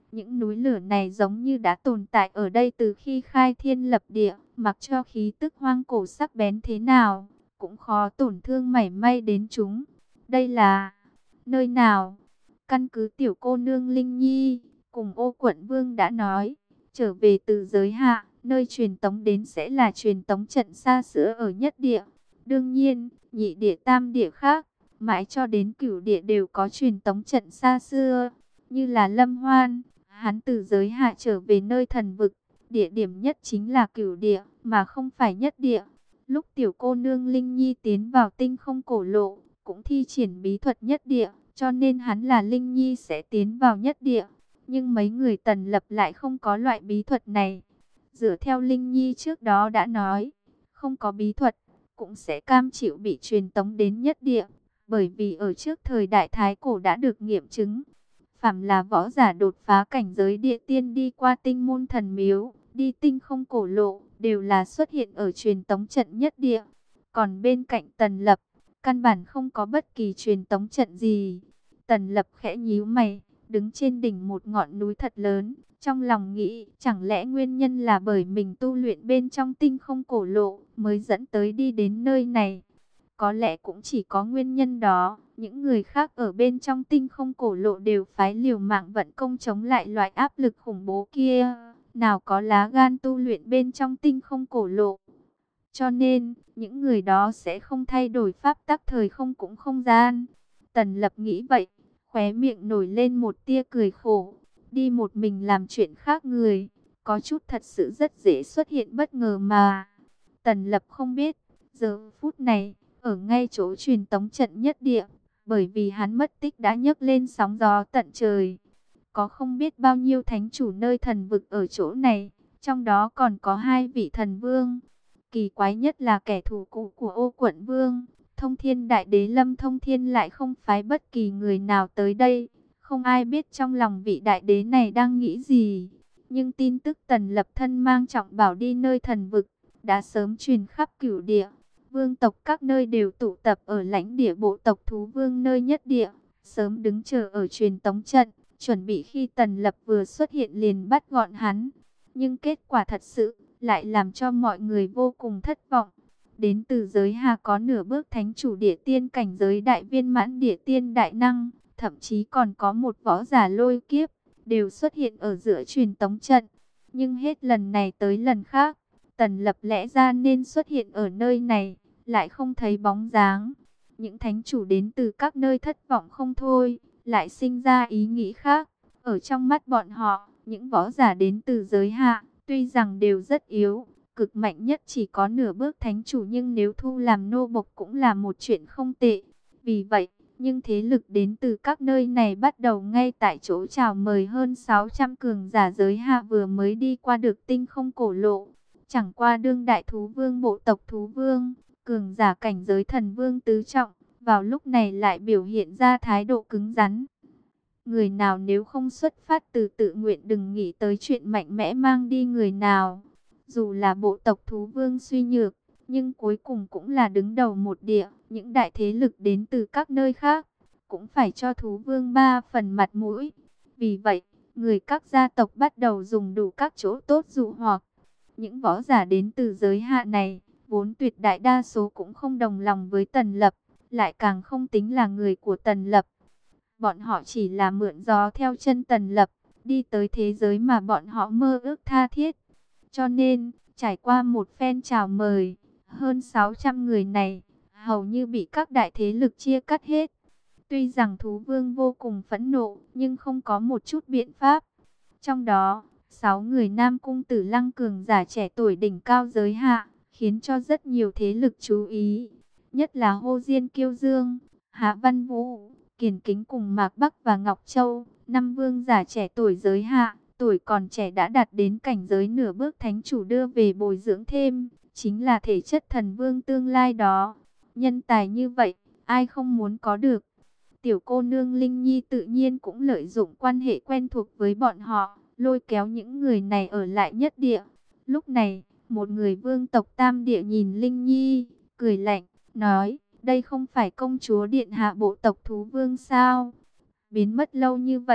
Những núi lửa này giống như đã tồn tại ở đây từ khi khai thiên lập địa, mặc cho khí tức hoang cổ sắc bén thế nào, cũng khó tổn thương mảy may đến chúng. Đây là nơi nào? Căn cứ tiểu cô nương Linh Nhi cùng Ô Quận Vương đã nói, trở về từ giới hạ, nơi truyền tống đến sẽ là truyền tống trận xa xưa ở nhất địa. Đương nhiên, nhị địa tam địa khác, mãi cho đến cửu địa đều có truyền tống trận xa xưa, như là Lâm Hoan. Hắn từ giới hạ trở về nơi thần vực, địa điểm nhất chính là cửu địa, mà không phải nhất địa. Lúc tiểu cô nương Linh Nhi tiến vào tinh không cổ lộ, cũng thi triển bí thuật nhất địa, cho nên hắn là Linh Nhi sẽ tiến vào nhất địa. Nhưng mấy người Tần Lập lại không có loại bí thuật này. Dựa theo Linh Nhi trước đó đã nói, không có bí thuật, cũng sẽ cam chịu bị truyền tống đến nhất địa. Bởi vì ở trước thời đại Thái Cổ đã được nghiệm chứng, phàm là võ giả đột phá cảnh giới địa tiên đi qua tinh môn thần miếu, đi tinh không cổ lộ, đều là xuất hiện ở truyền tống trận nhất địa. Còn bên cạnh Tần Lập, căn bản không có bất kỳ truyền tống trận gì. Tần Lập khẽ nhíu mày, đứng trên đỉnh một ngọn núi thật lớn, trong lòng nghĩ, chẳng lẽ nguyên nhân là bởi mình tu luyện bên trong tinh không cổ lộ, mới dẫn tới đi đến nơi này. Có lẽ cũng chỉ có nguyên nhân đó, những người khác ở bên trong tinh không cổ lộ đều phái liều mạng vận công chống lại loại áp lực khủng bố kia, nào có lá gan tu luyện bên trong tinh không cổ lộ. Cho nên, những người đó sẽ không thay đổi pháp tắc thời không cũng không gian. Tần Lập nghĩ vậy, khóe miệng nổi lên một tia cười khổ. Đi một mình làm chuyện khác người, có chút thật sự rất dễ xuất hiện bất ngờ mà. Tần Lập không biết, giờ phút này, ở ngay chỗ truyền tống trận nhất địa, bởi vì hắn mất tích đã nhấc lên sóng gió tận trời. Có không biết bao nhiêu thánh chủ nơi thần vực ở chỗ này, trong đó còn có hai vị thần vương. Kỳ quái nhất là kẻ thù cũ của Ô Quận Vương, Thông Thiên Đại Đế Lâm Thông Thiên lại không phái bất kỳ người nào tới đây. Không ai biết trong lòng vị đại đế này đang nghĩ gì. Nhưng tin tức Tần Lập thân mang trọng bảo đi nơi thần vực, đã sớm truyền khắp cửu địa. Vương tộc các nơi đều tụ tập ở lãnh địa bộ tộc thú vương nơi nhất địa, sớm đứng chờ ở truyền tống trận, chuẩn bị khi Tần Lập vừa xuất hiện liền bắt gọn hắn. Nhưng kết quả thật sự lại làm cho mọi người vô cùng thất vọng. Đến từ giới Hà có nửa bước thánh chủ địa tiên cảnh giới đại viên mãn địa tiên đại năng, thậm chí còn có một võ giả lôi kiếp, đều xuất hiện ở giữa truyền tống trận. Nhưng hết lần này tới lần khác, Tần Lập lẽ ra nên xuất hiện ở nơi này, lại không thấy bóng dáng. Những thánh chủ đến từ các nơi thất vọng không thôi, lại sinh ra ý nghĩ khác. Ở trong mắt bọn họ, những võ giả đến từ giới hạ, tuy rằng đều rất yếu, cực mạnh nhất chỉ có nửa bước thánh chủ, nhưng nếu thu làm nô bộc cũng là một chuyện không tệ. Vì vậy, nhưng thế lực đến từ các nơi này bắt đầu ngay tại chỗ chào mời hơn sáu trăm cường giả giới hạ vừa mới đi qua được tinh không cổ lộ. Chẳng qua đương đại thú vương bộ tộc thú vương, cường giả cảnh giới thần vương tứ trọng, vào lúc này lại biểu hiện ra thái độ cứng rắn. Người nào nếu không xuất phát từ tự nguyện đừng nghĩ tới chuyện mạnh mẽ mang đi người nào. Dù là bộ tộc thú vương suy nhược, nhưng cuối cùng cũng là đứng đầu một địa. Những đại thế lực đến từ các nơi khác, cũng phải cho thú vương ba phần mặt mũi. Vì vậy, người các gia tộc bắt đầu dùng đủ các chỗ tốt dụ hoặc. Những võ giả đến từ giới hạ này, vốn tuyệt đại đa số cũng không đồng lòng với Tần Lập, lại càng không tính là người của Tần Lập. Bọn họ chỉ là mượn gió theo chân Tần Lập, đi tới thế giới mà bọn họ mơ ước tha thiết. Cho nên, trải qua một phen chào mời, hơn sáu trăm người này, hầu như bị các đại thế lực chia cắt hết. Tuy rằng thú vương vô cùng phẫn nộ, nhưng không có một chút biện pháp. Trong đó, sáu người nam cung tử lăng cường giả trẻ tuổi đỉnh cao giới hạ, khiến cho rất nhiều thế lực chú ý. Nhất là Hô Diên Kiêu Dương, Hạ Văn Vũ, Kiền Kính cùng Mạc Bắc và Ngọc Châu, năm vương giả trẻ tuổi giới hạ, tuổi còn trẻ đã đạt đến cảnh giới nửa bước thánh chủ đưa về bồi dưỡng thêm, chính là thể chất thần vương tương lai đó. Nhân tài như vậy, ai không muốn có được. Tiểu cô nương Linh Nhi tự nhiên cũng lợi dụng quan hệ quen thuộc với bọn họ, lôi kéo những người này ở lại nhất địa. Lúc này, một người vương tộc tam địa nhìn Linh Nhi, cười lạnh, nói, đây không phải công chúa điện hạ bộ tộc thú vương sao? Biến mất lâu như vậy,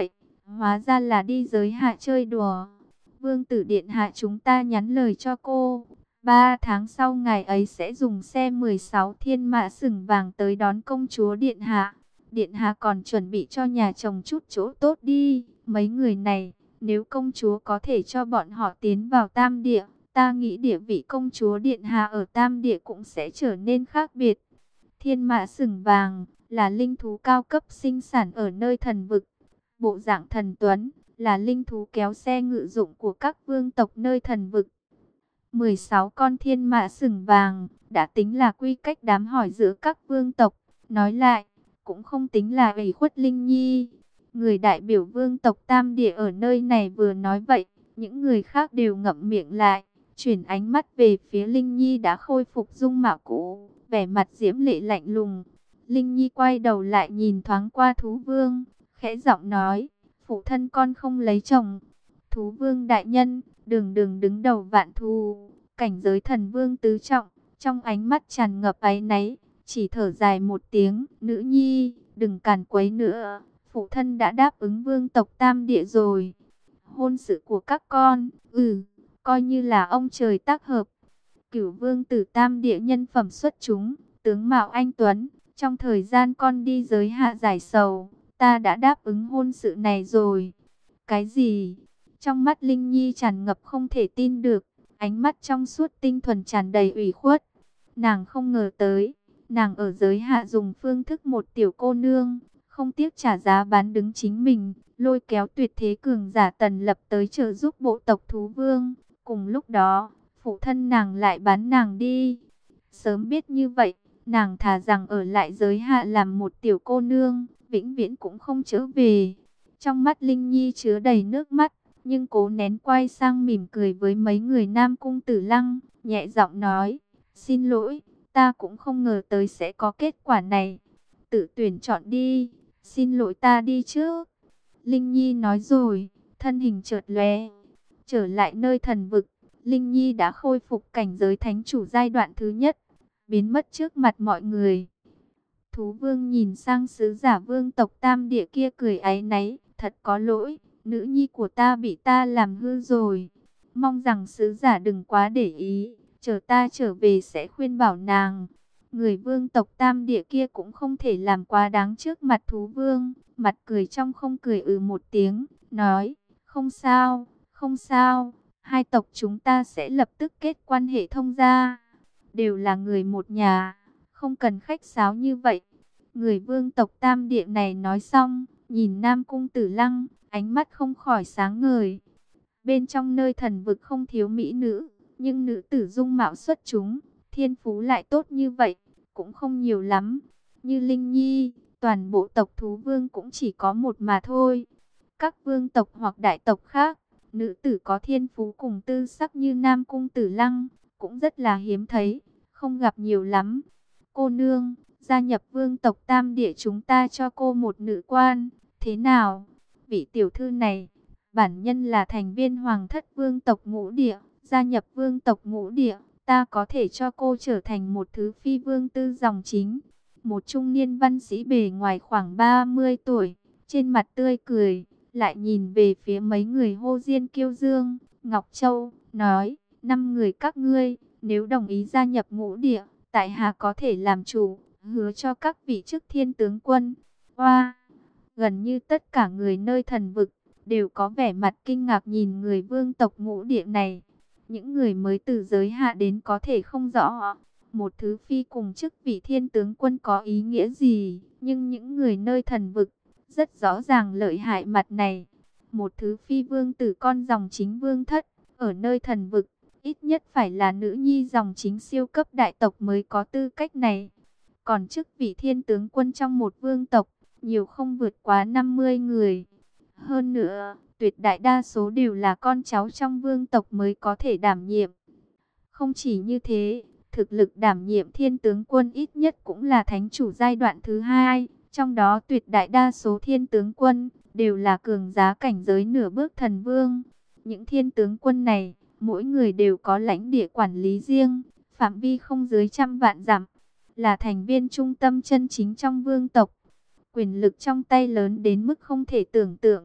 Hóa ra là đi giới hạ chơi đùa. Vương tử điện hạ chúng ta nhắn lời cho cô. Ba tháng sau ngày ấy sẽ dùng xe mười sáu thiên mã sừng vàng tới đón công chúa điện hạ. Điện hạ còn chuẩn bị cho nhà chồng chút chỗ tốt đi. Mấy người này, nếu công chúa có thể cho bọn họ tiến vào tam địa, ta nghĩ địa vị công chúa điện hạ ở tam địa cũng sẽ trở nên khác biệt. Thiên mã sừng vàng là linh thú cao cấp sinh sản ở nơi thần vực. Bộ dạng thần tuấn là linh thú kéo xe ngự dụng của các vương tộc nơi thần vực. mười sáu con thiên mã sừng vàng đã tính là quy cách đám hỏi giữa các vương tộc. Nói lại, cũng không tính là ủy khuất Linh Nhi. Người đại biểu vương tộc tam địa ở nơi này vừa nói vậy, những người khác đều ngậm miệng lại, chuyển ánh mắt về phía Linh Nhi đã khôi phục dung mạo cũ, vẻ mặt diễm lệ lạnh lùng. Linh Nhi quay đầu lại nhìn thoáng qua thú vương, khẽ giọng nói, phụ thân con không lấy chồng. Thú vương đại nhân, đường đường đứng đầu vạn thú, cảnh giới thần vương tứ trọng, trong ánh mắt tràn ngập áy náy, chỉ thở dài một tiếng, nữ nhi, đừng càn quấy nữa, phụ thân đã đáp ứng vương tộc tam địa rồi. Hôn sự của các con, ừ, coi như là ông trời tác hợp. Cửu vương tử tam địa nhân phẩm xuất chúng, tướng mạo anh tuấn, trong thời gian con đi giới hạ giải sầu, ta đã đáp ứng hôn sự này rồi. Cái gì? Trong mắt Linh Nhi tràn ngập không thể tin được, ánh mắt trong suốt tinh thuần tràn đầy ủy khuất. Nàng không ngờ tới, nàng ở giới hạ dùng phương thức một tiểu cô nương, không tiếc trả giá bán đứng chính mình, lôi kéo tuyệt thế cường giả Tần Lập tới trợ giúp bộ tộc thú vương. Cùng lúc đó, phụ thân nàng lại bán nàng đi. Sớm biết như vậy, nàng thà rằng ở lại giới hạ làm một tiểu cô nương, vĩnh viễn cũng không trở về. Trong mắt Linh Nhi chứa đầy nước mắt, nhưng cố nén quay sang mỉm cười với mấy người Nam Cung Tử Lăng, nhẹ giọng nói, xin lỗi, ta cũng không ngờ tới sẽ có kết quả này. Tự tuyển chọn đi, xin lỗi ta đi trước. Linh Nhi nói rồi, thân hình chợt lóe, trở lại nơi thần vực. Linh Nhi đã khôi phục cảnh giới thánh chủ giai đoạn thứ nhất, biến mất trước mặt mọi người. Thú vương nhìn sang sứ giả vương tộc tam địa kia cười áy náy, thật có lỗi, nữ nhi của ta bị ta làm hư rồi. Mong rằng sứ giả đừng quá để ý, chờ ta trở về sẽ khuyên bảo nàng. Người vương tộc tam địa kia cũng không thể làm quá đáng trước mặt thú vương, mặt cười trong không cười ừ một tiếng, nói, không sao, không sao, hai tộc chúng ta sẽ lập tức kết quan hệ thông gia, đều là người một nhà, không cần khách sáo như vậy. Người vương tộc tam địa này nói xong, nhìn Nam Cung Tử Lăng, ánh mắt không khỏi sáng ngời. Bên trong nơi thần vực không thiếu mỹ nữ, nhưng nữ tử dung mạo xuất chúng, thiên phú lại tốt như vậy, cũng không nhiều lắm. Như Linh Nhi, toàn bộ tộc thú vương cũng chỉ có một mà thôi. Các vương tộc hoặc đại tộc khác, nữ tử có thiên phú cùng tư sắc như Nam Cung Tử Lăng, cũng rất là hiếm thấy, không gặp nhiều lắm. Cô nương, gia nhập vương tộc tam địa chúng ta cho cô một nữ quan, thế nào? Vị tiểu thư này, bản nhân là thành viên hoàng thất vương tộc ngũ địa, gia nhập vương tộc ngũ địa, ta có thể cho cô trở thành một thứ phi vương tư dòng chính. Một trung niên văn sĩ bề ngoài khoảng ba mươi tuổi, trên mặt tươi cười, lại nhìn về phía mấy người Hô Diên Kiêu Dương, Ngọc Châu, nói, năm người các ngươi, nếu đồng ý gia nhập ngũ địa, tại hạ có thể làm chủ, hứa cho các vị chức thiên tướng quân. Hoa, gần như tất cả người nơi thần vực, đều có vẻ mặt kinh ngạc nhìn người vương tộc ngũ địa này. Những người mới từ giới hạ đến có thể không rõ một thứ phi cùng chức vị thiên tướng quân có ý nghĩa gì, nhưng những người nơi thần vực rất rõ ràng lợi hại mặt này. Một thứ phi vương tử con dòng chính vương thất, ở nơi thần vực, ít nhất phải là nữ nhi dòng chính siêu cấp đại tộc mới có tư cách này. Còn chức vị thiên tướng quân trong một vương tộc, nhiều không vượt quá năm mươi người. Hơn nữa, tuyệt đại đa số đều là con cháu trong vương tộc mới có thể đảm nhiệm. Không chỉ như thế, thực lực đảm nhiệm thiên tướng quân ít nhất cũng là thánh chủ giai đoạn thứ hai. Trong đó tuyệt đại đa số thiên tướng quân đều là cường giá cảnh giới nửa bước thần vương. Những thiên tướng quân này, mỗi người đều có lãnh địa quản lý riêng, phạm vi không dưới trăm vạn dặm, là thành viên trung tâm chân chính trong vương tộc. Quyền lực trong tay lớn đến mức không thể tưởng tượng.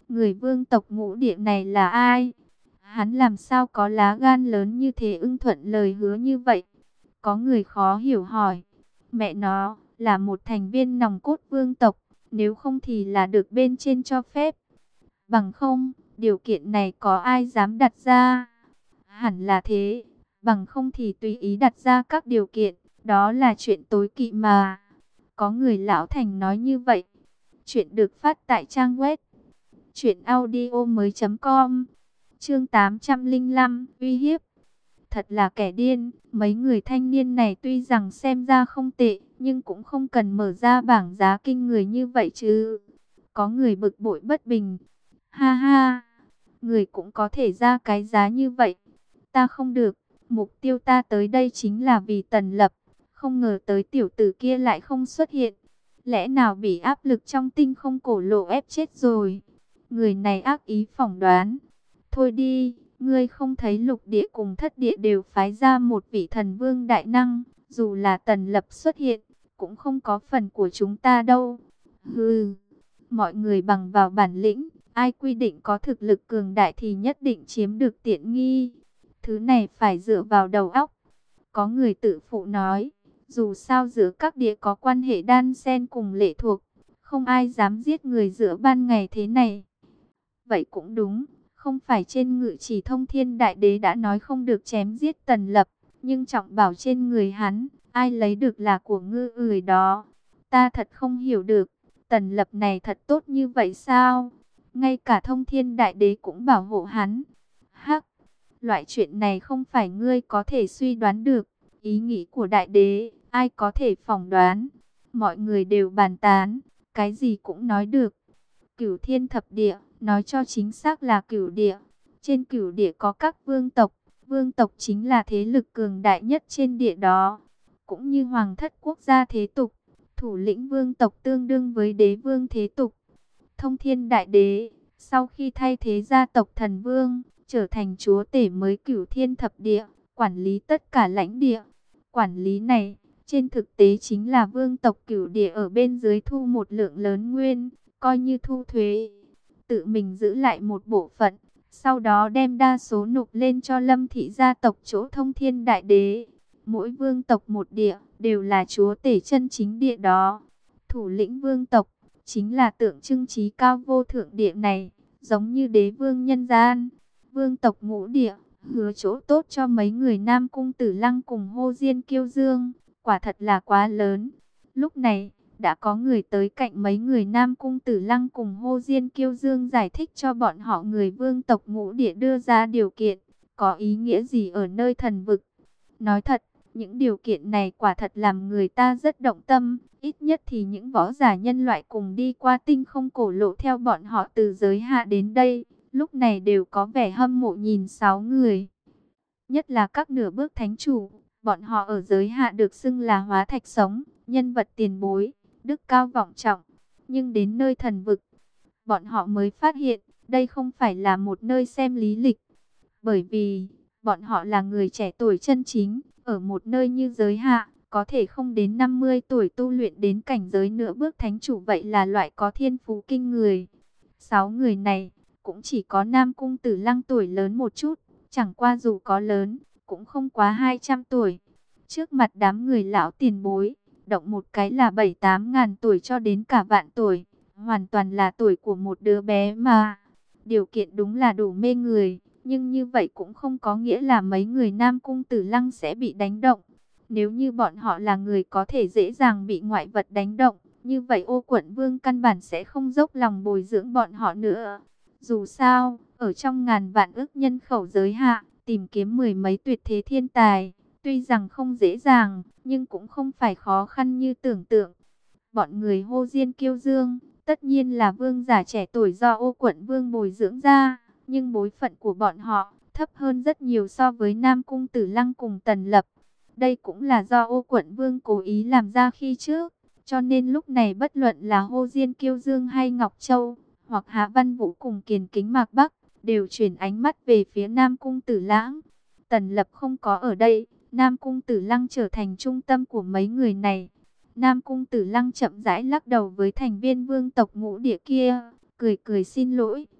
Người vương tộc Ngũ Địa này là ai? Hắn làm sao có lá gan lớn như thế ưng thuận lời hứa như vậy? Có người khó hiểu hỏi. Mẹ nó, là một thành viên nòng cốt vương tộc, nếu không thì là được bên trên cho phép. Bằng không, điều kiện này có ai dám đặt ra? Hẳn là thế, bằng không thì tùy ý đặt ra các điều kiện, đó là chuyện tối kỵ mà. Có người lão thành nói như vậy. Chuyện được phát tại trang web truyện audio mới chấm com. Chương tám trăm lẻ năm, uy hiếp. Thật là kẻ điên, mấy người thanh niên này tuy rằng xem ra không tệ, nhưng cũng không cần mở ra bảng giá kinh người như vậy chứ. Có người bực bội bất bình. Ha ha, người cũng có thể ra cái giá như vậy. Ta không được, mục tiêu ta tới đây chính là vì Tần Lập. Không ngờ tới tiểu tử kia lại không xuất hiện. Lẽ nào bị áp lực trong tinh không cổ lộ ép chết rồi? Người này ác ý phỏng đoán. Thôi đi, ngươi không thấy lục địa cùng thất địa đều phái ra một vị thần vương đại năng. Dù là Tần Lập xuất hiện, cũng không có phần của chúng ta đâu. Hừ, mọi người bằng vào bản lĩnh. Ai quy định có thực lực cường đại thì nhất định chiếm được tiện nghi. Thứ này phải dựa vào đầu óc. Có người tự phụ nói, dù sao giữa các địa có quan hệ đan xen cùng lệ thuộc, không ai dám giết người giữa ban ngày thế này. Vậy cũng đúng, không phải trên ngự chỉ Thông Thiên Đại Đế đã nói không được chém giết Tần Lập, nhưng trọng bảo trên người hắn, ai lấy được là của ngư người đó. Ta thật không hiểu được, Tần Lập này thật tốt như vậy sao? Ngay cả Thông Thiên Đại Đế cũng bảo hộ hắn. Hắc, loại chuyện này không phải ngươi có thể suy đoán được. Ý nghĩ của Đại Đế, ai có thể phỏng đoán. Mọi người đều bàn tán, cái gì cũng nói được. Cửu Thiên Thập Địa, nói cho chính xác là Cửu Địa. Trên Cửu Địa có các vương tộc. Vương tộc chính là thế lực cường đại nhất trên địa đó. Cũng như Hoàng thất quốc gia thế tục. Thủ lĩnh vương tộc tương đương với đế vương thế tục. Thông Thiên Đại Đế, sau khi thay thế gia tộc thần vương, trở thành chúa tể mới Cửu Thiên Thập Địa, quản lý tất cả lãnh địa. Quản lý này, trên thực tế chính là vương tộc Cửu Địa ở bên dưới thu một lượng lớn nguyên, coi như thu thuế. Tự mình giữ lại một bộ phận, sau đó đem đa số nộp lên cho Lâm thị gia tộc chỗ Thông Thiên Đại Đế. Mỗi vương tộc một địa, đều là chúa tể chân chính địa đó. Thủ lĩnh vương tộc, chính là tượng trưng trí cao vô thượng địa này, giống như đế vương nhân gian. Vương tộc Ngũ Địa, hứa chỗ tốt cho mấy người Nam Cung Tử Lăng cùng Hô Diên Kiêu Dương, quả thật là quá lớn. Lúc này, đã có người tới cạnh mấy người Nam Cung Tử Lăng cùng Hô Diên Kiêu Dương giải thích cho bọn họ người vương tộc Ngũ Địa đưa ra điều kiện, có ý nghĩa gì ở nơi thần vực. Nói thật, những điều kiện này quả thật làm người ta rất động tâm, ít nhất thì những võ giả nhân loại cùng đi qua tinh không cổ lộ theo bọn họ từ giới hạ đến đây, lúc này đều có vẻ hâm mộ nhìn sáu người. Nhất là các nửa bước thánh chủ, bọn họ ở giới hạ được xưng là hóa thạch sống, nhân vật tiền bối, đức cao vọng trọng. Nhưng đến nơi thần vực, bọn họ mới phát hiện, đây không phải là một nơi xem lý lịch. Bởi vì, bọn họ là người trẻ tuổi chân chính, ở một nơi như giới hạ, có thể không đến năm mươi tuổi tu luyện đến cảnh giới nửa bước thánh chủ, vậy là loại có thiên phú kinh người. Sáu người này, cũng chỉ có Nam Cung Tử Lăng tuổi lớn một chút, chẳng qua dù có lớn, cũng không quá hai trăm tuổi. Trước mặt đám người lão tiền bối, động một cái là bảy tám ngàn tuổi cho đến cả vạn tuổi, hoàn toàn là tuổi của một đứa bé mà. Điều kiện đúng là đủ mê người, nhưng như vậy cũng không có nghĩa là mấy người Nam Cung Tử Lăng sẽ bị đánh động. Nếu như bọn họ là người có thể dễ dàng bị ngoại vật đánh động, như vậy Ô Quận Vương căn bản sẽ không dốc lòng bồi dưỡng bọn họ nữa. Dù sao, ở trong ngàn vạn ước nhân khẩu giới hạ, tìm kiếm mười mấy tuyệt thế thiên tài, tuy rằng không dễ dàng, nhưng cũng không phải khó khăn như tưởng tượng. Bọn người Hô Diên Kiêu Dương, tất nhiên là vương giả trẻ tuổi do Ô Quận Vương bồi dưỡng ra, nhưng bối phận của bọn họ thấp hơn rất nhiều so với Nam Cung Tử Lăng cùng Tần Lập. Đây cũng là do Ô Quận Vương cố ý làm ra khi trước, cho nên lúc này bất luận là Hô Diên Kiêu Dương hay Ngọc Châu, hoặc Hạ Văn Vũ cùng Kiền Kính Mạc Bắc, đều chuyển ánh mắt về phía Nam Cung Tử Lãng. Tần Lập không có ở đây, Nam Cung Tử Lăng trở thành trung tâm của mấy người này. Nam Cung Tử Lăng chậm rãi lắc đầu với thành viên vương tộc Ngũ Địa kia, cười cười xin lỗi,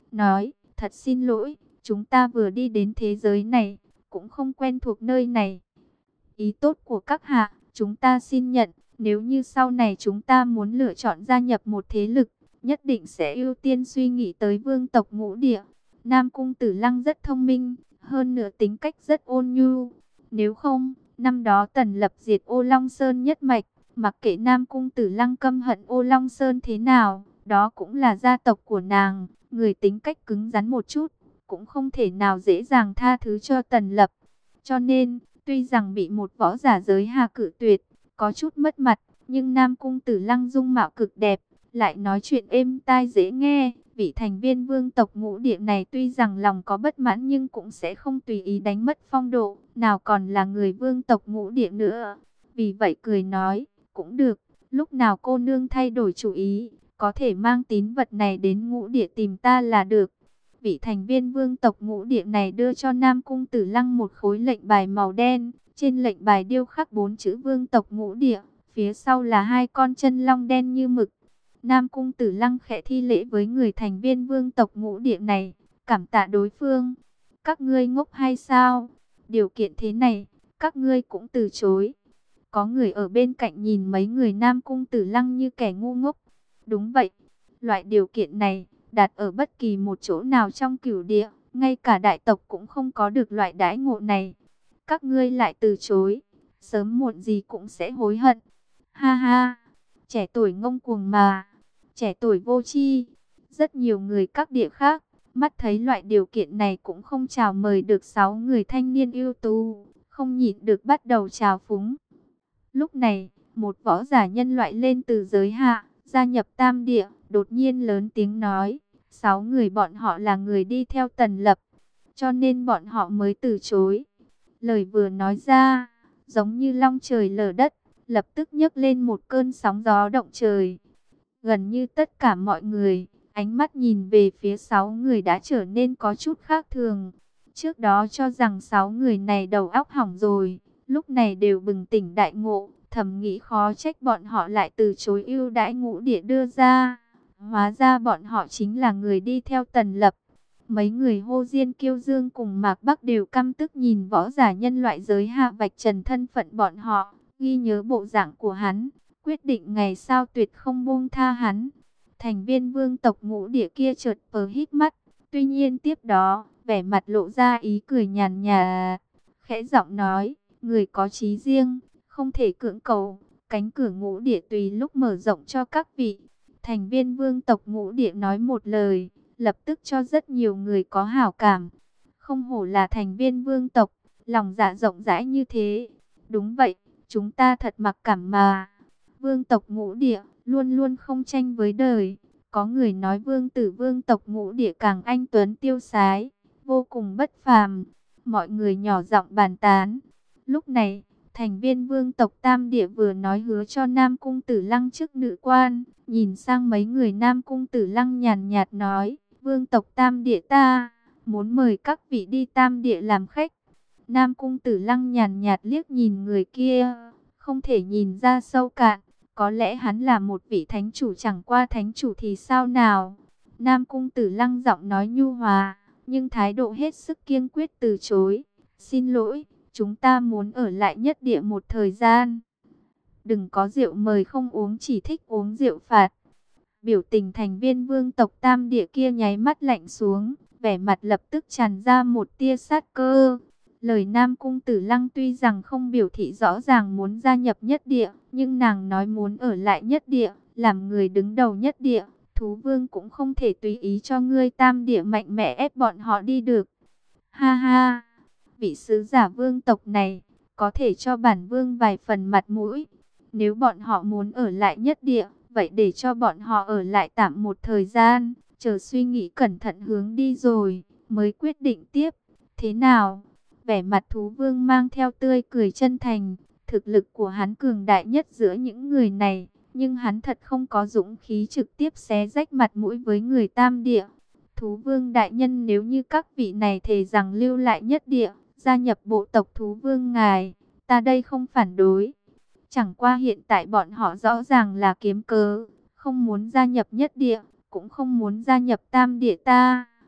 nói, thật xin lỗi, chúng ta vừa đi đến thế giới này, cũng không quen thuộc nơi này. Ý tốt của các hạ, chúng ta xin nhận, nếu như sau này chúng ta muốn lựa chọn gia nhập một thế lực, nhất định sẽ ưu tiên suy nghĩ tới vương tộc Ngũ Địa. Nam Cung Tử Lăng rất thông minh, hơn nữa tính cách rất ôn nhu. Nếu không, năm đó Tần Lập diệt Ô Long Sơn nhất mạch, mặc kệ Nam Cung Tử Lăng căm hận Ô Long Sơn thế nào, đó cũng là gia tộc của nàng, người tính cách cứng rắn một chút, cũng không thể nào dễ dàng tha thứ cho Tần Lập. Cho nên, tuy rằng bị một võ giả giới hà cự tuyệt, có chút mất mặt, nhưng Nam Cung Tử Lăng dung mạo cực đẹp, lại nói chuyện êm tai dễ nghe. Vị thành viên vương tộc Ngũ Địa này tuy rằng lòng có bất mãn nhưng cũng sẽ không tùy ý đánh mất phong độ, nào còn là người vương tộc Ngũ Địa nữa. Vì vậy cười nói, cũng được, lúc nào cô nương thay đổi chủ ý, có thể mang tín vật này đến Ngũ Địa tìm ta là được. Vị thành viên vương tộc Ngũ Địa này đưa cho Nam Cung Tử Lăng một khối lệnh bài màu đen, trên lệnh bài điêu khắc bốn chữ vương tộc Ngũ Địa, phía sau là hai con chân long đen như mực. Nam Cung Tử Lăng khẽ thi lễ với người thành viên vương tộc Ngũ Địa này, cảm tạ đối phương. Các ngươi ngốc hay sao? Điều kiện thế này, các ngươi cũng từ chối. Có người ở bên cạnh nhìn mấy người Nam Cung Tử Lăng như kẻ ngu ngốc. Đúng vậy, loại điều kiện này, đặt ở bất kỳ một chỗ nào trong cửu địa, ngay cả đại tộc cũng không có được loại đãi ngộ này. Các ngươi lại từ chối, sớm muộn gì cũng sẽ hối hận. Ha ha, trẻ tuổi ngông cuồng mà, trẻ tuổi vô tri. Rất nhiều người các địa khác, mắt thấy loại điều kiện này cũng không chào mời được sáu người thanh niên ưu tú, không nhịn được bắt đầu trào phúng. Lúc này, một võ giả nhân loại lên từ giới hạ, gia nhập tam địa, đột nhiên lớn tiếng nói, sáu người bọn họ là người đi theo Tần Lập, cho nên bọn họ mới từ chối. Lời vừa nói ra, giống như long trời lở đất, lập tức nhấc lên một cơn sóng gió động trời. Gần như tất cả mọi người, ánh mắt nhìn về phía sáu người đã trở nên có chút khác thường. Trước đó cho rằng sáu người này đầu óc hỏng rồi, lúc này đều bừng tỉnh đại ngộ, thầm nghĩ khó trách bọn họ lại từ chối ưu đãi Ngũ Địa đưa ra. Hóa ra bọn họ chính là người đi theo Tần Lập. Mấy người Hô Diên Kiêu Dương cùng Mạc Bắc đều căm tức nhìn võ giả nhân loại giới hạ vạch trần thân phận bọn họ, ghi nhớ bộ dạng của hắn, quyết định ngày sau tuyệt không buông tha hắn. Thành viên vương tộc Ngũ Địa kia chợt pờ hít mắt, tuy nhiên tiếp đó, vẻ mặt lộ ra ý cười nhàn nhạt, khẽ giọng nói, người có chí riêng, không thể cưỡng cầu, cánh cửa Ngũ Địa tùy lúc mở rộng cho các vị. Thành viên vương tộc Ngũ Địa nói một lời, lập tức cho rất nhiều người có hảo cảm. Không hổ là thành viên vương tộc, lòng dạ rộng rãi như thế. Đúng vậy, chúng ta thật mặc cảm mà. Vương tộc Ngũ Địa luôn luôn không tranh với đời. Có người nói vương tử vương tộc Ngũ Địa càng anh tuấn tiêu sái, vô cùng bất phàm. Mọi người nhỏ giọng bàn tán. Lúc này, thành viên vương tộc Tam Địa vừa nói hứa cho Nam Cung Tử Lăng chức nữ quan, nhìn sang mấy người Nam Cung Tử Lăng nhàn nhạt nói, vương tộc Tam Địa ta muốn mời các vị đi Tam Địa làm khách. Nam Cung Tử Lăng nhàn nhạt liếc nhìn người kia, không thể nhìn ra sâu cạn, có lẽ hắn là một vị thánh chủ, chẳng qua thánh chủ thì sao nào. Nam Cung Tử Lăng giọng nói nhu hòa, nhưng thái độ hết sức kiên quyết từ chối. Xin lỗi, chúng ta muốn ở lại nhất địa một thời gian. Đừng có rượu mời không uống, chỉ thích uống rượu phạt. Biểu tình thành viên vương tộc Tam Địa kia nháy mắt lạnh xuống, vẻ mặt lập tức tràn ra một tia sát cơ. Lời Nam Cung Tử Lăng tuy rằng không biểu thị rõ ràng muốn gia nhập nhất địa, nhưng nàng nói muốn ở lại nhất địa, làm người đứng đầu nhất địa. Thú vương cũng không thể tùy ý cho ngươi Tam Địa mạnh mẽ ép bọn họ đi được. Ha ha, vị sứ giả vương tộc này, có thể cho bản vương vài phần mặt mũi. Nếu bọn họ muốn ở lại nhất địa, vậy để cho bọn họ ở lại tạm một thời gian, chờ suy nghĩ cẩn thận hướng đi rồi, mới quyết định tiếp. Thế nào? Vẻ mặt thú vương mang theo tươi cười chân thành, thực lực của hắn cường đại nhất giữa những người này, nhưng hắn thật không có dũng khí trực tiếp xé rách mặt mũi với người Tam Địa. Thú vương đại nhân, nếu như các vị này thề rằng lưu lại nhất địa, gia nhập bộ tộc thú vương ngài, ta đây không phản đối. Chẳng qua hiện tại bọn họ rõ ràng là kiếm cớ, không muốn gia nhập nhất địa, cũng không muốn gia nhập Tam Địa ta.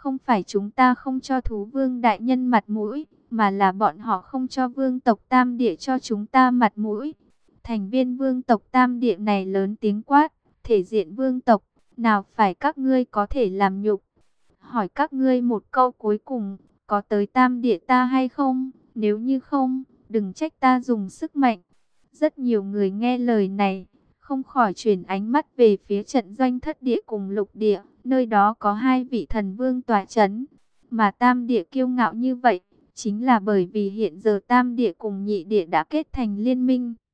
Không phải chúng ta không cho thú vương đại nhân mặt mũi, mà là bọn họ không cho vương tộc Tam Địa cho chúng ta mặt mũi. Thành viên vương tộc Tam Địa này lớn tiếng quát, thể diện vương tộc, nào phải các ngươi có thể làm nhục. Hỏi các ngươi một câu cuối cùng, có tới Tam Địa ta hay không? Nếu như không, đừng trách ta dùng sức mạnh. Rất nhiều người nghe lời này, không khỏi chuyển ánh mắt về phía trận doanh thất địa cùng lục địa, nơi đó có hai vị thần vương tọa chấn. Mà Tam Địa kiêu ngạo như vậy, chính là bởi vì hiện giờ Tam Địa cùng Nhị Địa đã kết thành liên minh.